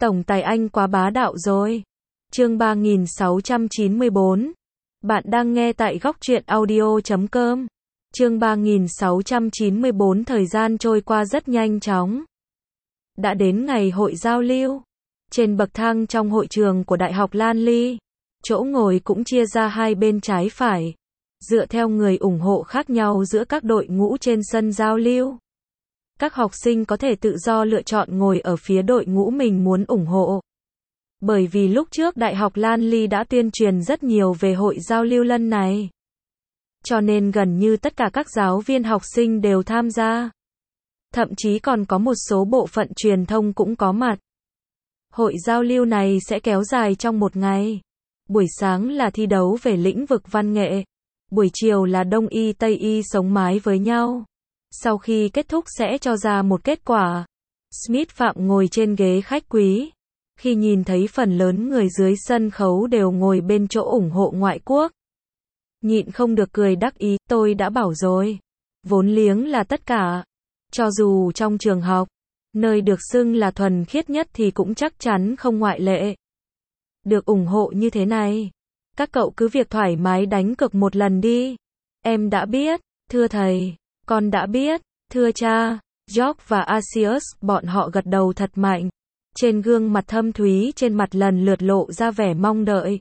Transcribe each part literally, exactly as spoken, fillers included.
Tổng tài Anh quá bá đạo rồi. Chương ba nghìn sáu trăm chín mươi bốn. Bạn đang nghe tại góc truyện audio chấm com. Chương ba nghìn sáu trăm chín mươi bốn. Thời gian trôi qua rất nhanh chóng. Đã đến ngày hội giao lưu. Trên bậc thang trong hội trường của Đại học Lan Ly, chỗ ngồi cũng chia ra hai bên trái phải, dựa theo người ủng hộ khác nhau giữa các đội ngũ trên sân giao lưu. Các học sinh có thể tự do lựa chọn ngồi ở phía đội ngũ mình muốn ủng hộ. Bởi vì lúc trước Đại học Lan Ly đã tuyên truyền rất nhiều về hội giao lưu lần này, cho nên gần như tất cả các giáo viên học sinh đều tham gia. Thậm chí còn có một số bộ phận truyền thông cũng có mặt. Hội giao lưu này sẽ kéo dài trong một ngày. Buổi sáng là thi đấu về lĩnh vực văn nghệ. Buổi chiều là Đông y Tây y sống mái với nhau. Sau khi kết thúc sẽ cho ra một kết quả. Smith Phạm ngồi trên ghế khách quý. Khi nhìn thấy phần lớn người dưới sân khấu đều ngồi bên chỗ ủng hộ ngoại quốc, nhịn không được cười đắc ý, tôi đã bảo rồi. Vốn liếng là tất cả. Cho dù trong trường học, nơi được xưng là thuần khiết nhất thì cũng chắc chắn không ngoại lệ. Được ủng hộ như thế này, các cậu cứ việc thoải mái đánh cược một lần đi. Em đã biết, thưa thầy. Con đã biết, thưa cha. George và Asius, bọn họ gật đầu thật mạnh. Trên gương mặt thâm thúy trên mặt lần lượt lộ ra vẻ mong đợi.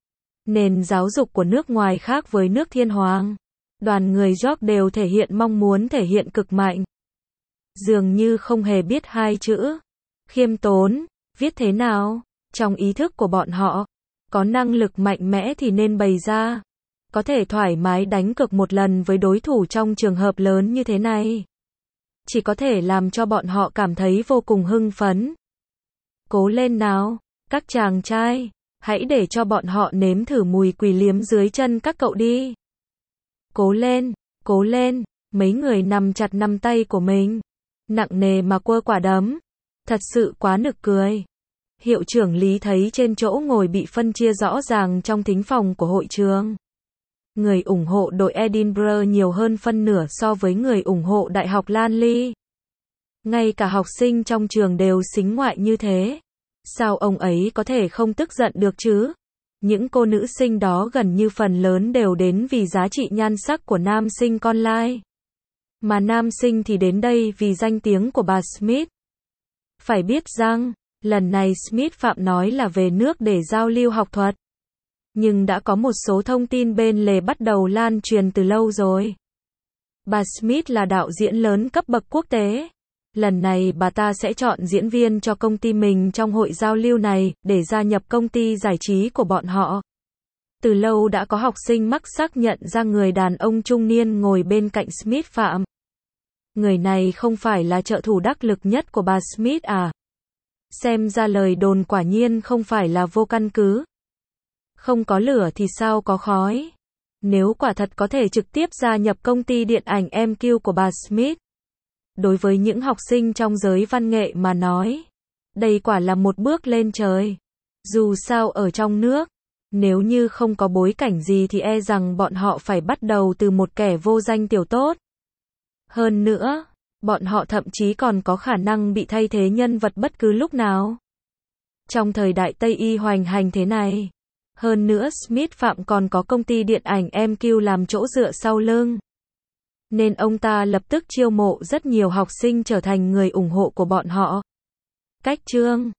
Nền giáo dục của nước ngoài khác với nước thiên hoàng. Đoàn người George đều thể hiện mong muốn thể hiện cực mạnh. Dường như không hề biết hai chữ khiêm tốn viết thế nào. Trong ý thức của bọn họ, có năng lực mạnh mẽ thì nên bày ra. Có thể thoải mái đánh cược một lần với đối thủ trong trường hợp lớn như thế này, chỉ có thể làm cho bọn họ cảm thấy vô cùng hưng phấn. Cố lên nào, các chàng trai, hãy để cho bọn họ nếm thử mùi quỳ liếm dưới chân các cậu đi. Cố lên, cố lên, mấy người nắm chặt nắm tay của mình, nặng nề mà quơ quả đấm. Thật sự quá nực cười. Hiệu trưởng Lý thấy trên chỗ ngồi bị phân chia rõ ràng trong thính phòng của hội trường. Người ủng hộ đội Edinburgh nhiều hơn phân nửa so với người ủng hộ Đại học Lan Ly. Ngay cả học sinh trong trường đều xính ngoại như thế. Sao ông ấy có thể không tức giận được chứ? Những cô nữ sinh đó gần như phần lớn đều đến vì giá trị nhan sắc của nam sinh con lai. Mà nam sinh thì đến đây vì danh tiếng của bà Smith. Phải biết rằng, lần này Smith Phạm nói là về nước để giao lưu học thuật. Nhưng đã có một số thông tin bên lề bắt đầu lan truyền từ lâu rồi. Bà Smith là đạo diễn lớn cấp bậc quốc tế. Lần này bà ta sẽ chọn diễn viên cho công ty mình trong hội giao lưu này, để gia nhập công ty giải trí của bọn họ. Từ lâu đã có học sinh mắc xác nhận ra người đàn ông trung niên ngồi bên cạnh Smith Phạm. Người này không phải là trợ thủ đắc lực nhất của bà Smith à? Xem ra lời đồn quả nhiên không phải là vô căn cứ. Không có lửa thì sao có khói. Nếu quả thật có thể trực tiếp gia nhập công ty điện ảnh em quy của bà Smith, đối với những học sinh trong giới văn nghệ mà nói, đây quả là một bước lên trời. Dù sao ở trong nước, nếu như không có bối cảnh gì thì e rằng bọn họ phải bắt đầu từ một kẻ vô danh tiểu tốt. Hơn nữa, bọn họ thậm chí còn có khả năng bị thay thế nhân vật bất cứ lúc nào. Trong thời đại Tây y hoành hành thế này, hơn nữa Smith Phạm còn có công ty điện ảnh em quy làm chỗ dựa sau lưng. Nên ông ta lập tức chiêu mộ rất nhiều học sinh trở thành người ủng hộ của bọn họ. Cách chương